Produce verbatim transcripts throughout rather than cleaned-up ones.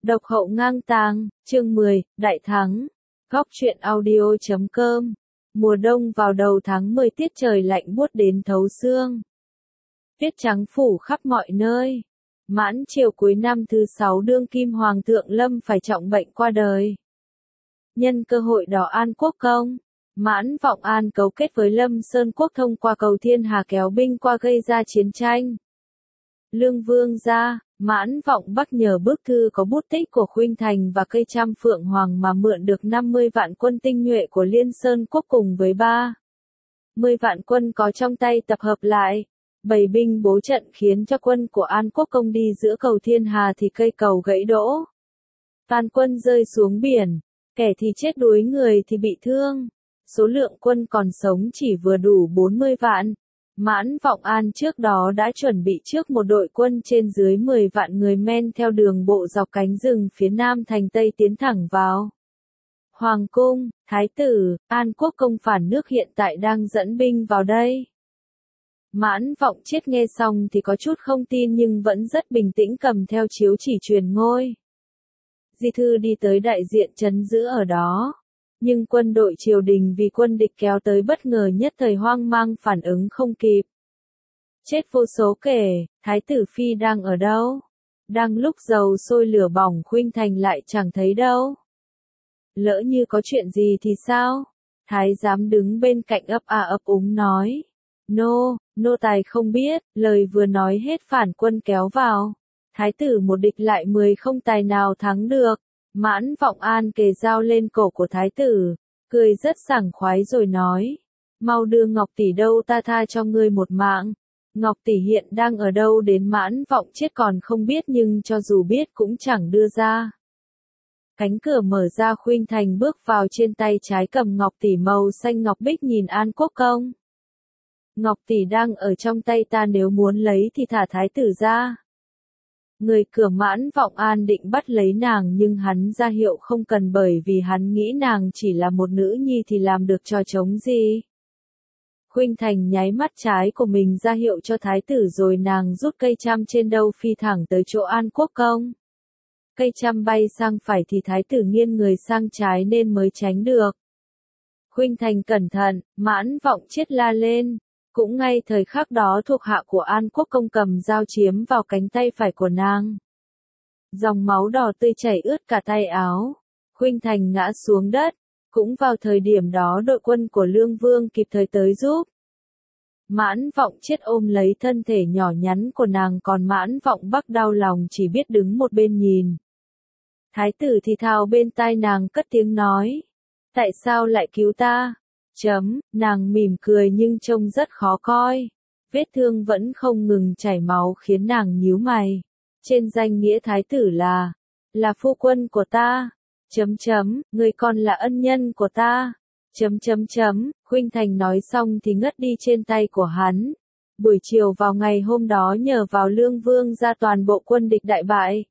Độc hậu ngang tàng, chương mười, Đại thắng. Góc truyện audio chấm com. Mùa đông vào đầu tháng mười tiết trời lạnh buốt đến thấu xương. Tuyết trắng phủ khắp mọi nơi. Mãn chiều cuối năm thứ sáu đương kim hoàng thượng Lâm phải trọng bệnh qua đời. Nhân cơ hội đó An Quốc công, Mãn Vọng An cấu kết với Lâm Sơn Quốc thông qua cầu Thiên Hà kéo binh qua gây ra chiến tranh. Lương Vương gia, Mãn Vọng Bắc nhờ bức thư có bút tích của Khuynh Thành và cây trăm phượng hoàng mà mượn được năm mươi vạn quân tinh nhuệ của Liên Sơn Quốc cùng với ba mươi vạn quân có trong tay tập hợp lại, bày binh bố trận khiến cho quân của An Quốc công đi giữa cầu Thiên Hà thì cây cầu gãy đổ. Toàn quân rơi xuống biển, kẻ thì chết đuối người thì bị thương. Số lượng quân còn sống chỉ vừa đủ bốn mươi vạn. Mãn Vọng An trước đó đã chuẩn bị trước một đội quân trên dưới mười vạn người men theo đường bộ dọc cánh rừng phía nam thành Tây tiến thẳng vào Hoàng cung. Thái tử, An Quốc công phản nước hiện tại đang dẫn binh vào đây. Mãn Vọng Chiết nghe xong thì có chút không tin nhưng vẫn rất bình tĩnh cầm theo chiếu chỉ truyền ngôi. Di thư đi tới đại diện trấn giữ ở đó. Nhưng quân đội triều đình vì quân địch kéo tới bất ngờ nhất thời hoang mang phản ứng không kịp. Chết vô số kể, Thái tử Phi đang ở đâu? Đang lúc dầu sôi lửa bỏng Khuynh Thành lại chẳng thấy đâu. Lỡ như có chuyện gì thì sao? Thái giám đứng bên cạnh ấp a ấp úng nói. Nô, nô tài không biết, lời vừa nói hết phản quân kéo vào. Thái tử một địch lại mười không tài nào thắng được. Mãn Vọng An kề dao lên cổ của thái tử, cười rất sảng khoái rồi nói. Mau đưa Ngọc tỷ đâu ta tha cho ngươi một mạng. Ngọc tỷ hiện đang ở đâu đến Mãn Vọng Chiết còn không biết nhưng cho dù biết cũng chẳng đưa ra. Cánh cửa mở ra Khuynh Thành bước vào trên tay trái cầm Ngọc tỷ màu xanh ngọc bích nhìn An Quốc công. Ngọc tỷ đang ở trong tay ta nếu muốn lấy thì thả thái tử ra. Người cửa Mãn Vọng An định bắt lấy nàng nhưng hắn ra hiệu không cần bởi vì hắn nghĩ nàng chỉ là một nữ nhi thì làm được trò trống gì. Khuynh Thành nháy mắt trái của mình ra hiệu cho thái tử rồi nàng rút cây chăm trên đầu phi thẳng tới chỗ An Quốc công. Cây chăm bay sang phải thì thái tử nghiêng người sang trái nên mới tránh được. Khuynh Thành cẩn thận, Mãn Vọng Chiết la lên. Cũng ngay thời khắc đó thuộc hạ của An Quốc công cầm dao chiếm vào cánh tay phải của nàng. Dòng máu đỏ tươi chảy ướt cả tay áo. Khuynh Thành ngã xuống đất. Cũng vào thời điểm đó đội quân của Lương Vương kịp thời tới giúp. Mãn Vọng Chiết ôm lấy thân thể nhỏ nhắn của nàng còn Mãn Vọng Bắc đau lòng chỉ biết đứng một bên nhìn. Thái tử thì thào bên tai nàng cất tiếng nói. Tại sao lại cứu ta? Chấm, nàng mỉm cười nhưng trông rất khó coi. Vết thương vẫn không ngừng chảy máu khiến nàng nhíu mày. Trên danh nghĩa thái tử là, là phu quân của ta. Chấm chấm, người còn là ân nhân của ta. Chấm chấm chấm, Khuynh Thành nói xong thì ngất đi trên tay của hắn. Buổi chiều vào ngày hôm đó nhờ vào Lương Vương ra toàn bộ quân địch đại bại.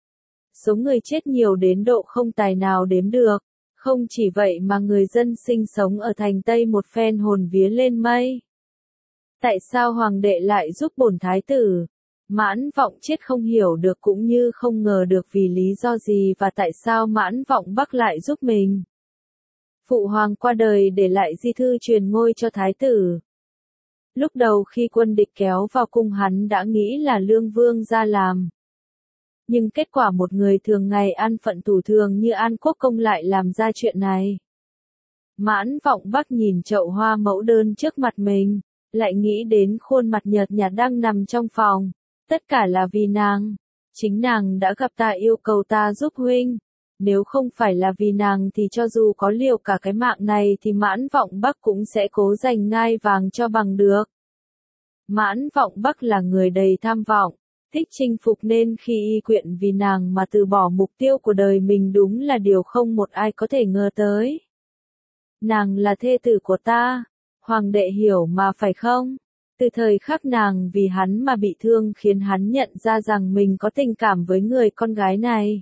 Số người chết nhiều đến độ không tài nào đếm được. Không chỉ vậy mà người dân sinh sống ở thành Tây một phen hồn vía lên mây. Tại sao hoàng đệ lại giúp bổn thái tử? Mãn Vọng Chiết không hiểu được cũng như không ngờ được vì lý do gì và tại sao Mãn Vọng Bắc lại giúp mình. Phụ hoàng qua đời để lại di thư truyền ngôi cho thái tử. Lúc đầu khi quân địch kéo vào cung hắn đã nghĩ là Lương Vương ra làm. Nhưng kết quả một người thường ngày ăn phận tủ thường như An Quốc công lại làm ra chuyện này. Mãn Vọng Bắc nhìn chậu hoa mẫu đơn trước mặt mình, lại nghĩ đến khuôn mặt nhợt nhạt đang nằm trong phòng. Tất cả là vì nàng. Chính nàng đã gặp ta yêu cầu ta giúp huynh. Nếu không phải là vì nàng thì cho dù có liều cả cái mạng này thì Mãn Vọng Bắc cũng sẽ cố giành ngai vàng cho bằng được. Mãn Vọng Bắc là người đầy tham vọng. Thích chinh phục nên khi y quyện vì nàng mà từ bỏ mục tiêu của đời mình đúng là điều không một ai có thể ngờ tới. Nàng là thê tử của ta, hoàng đệ hiểu mà phải không? Từ thời khắc nàng vì hắn mà bị thương khiến hắn nhận ra rằng mình có tình cảm với người con gái này.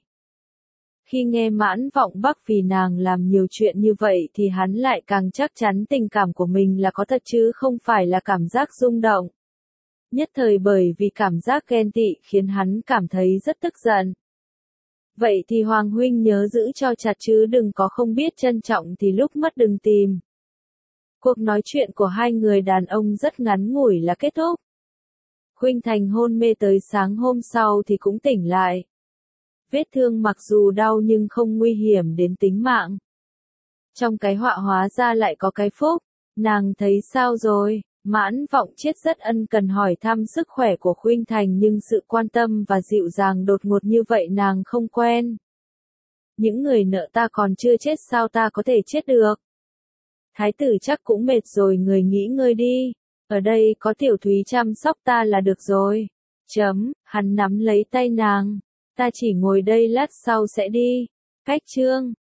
Khi nghe Mãn Vọng Bắc vì nàng làm nhiều chuyện như vậy thì hắn lại càng chắc chắn tình cảm của mình là có thật chứ không phải là cảm giác rung động. Nhất thời bởi vì cảm giác ghen tị khiến hắn cảm thấy rất tức giận. Vậy thì Hoàng huynh nhớ giữ cho chặt chứ đừng có không biết trân trọng thì lúc mất đừng tìm. Cuộc nói chuyện của hai người đàn ông rất ngắn ngủi là kết thúc. Khuynh Thành hôn mê tới sáng hôm sau thì cũng tỉnh lại. Vết thương mặc dù đau nhưng không nguy hiểm đến tính mạng. Trong cái họa hóa ra lại có cái phúc. Nàng thấy sao rồi? Mãn Vọng Chiết rất ân cần hỏi thăm sức khỏe của Khuynh Thành nhưng sự quan tâm và dịu dàng đột ngột như vậy nàng không quen. Những người nợ ta còn chưa chết sao ta có thể chết được? Thái tử chắc cũng mệt rồi, người nghỉ ngơi đi. Ở đây có Tiểu Thúy chăm sóc ta là được rồi. Chấm, hắn nắm lấy tay nàng. Ta chỉ ngồi đây lát sau sẽ đi. Cách chương.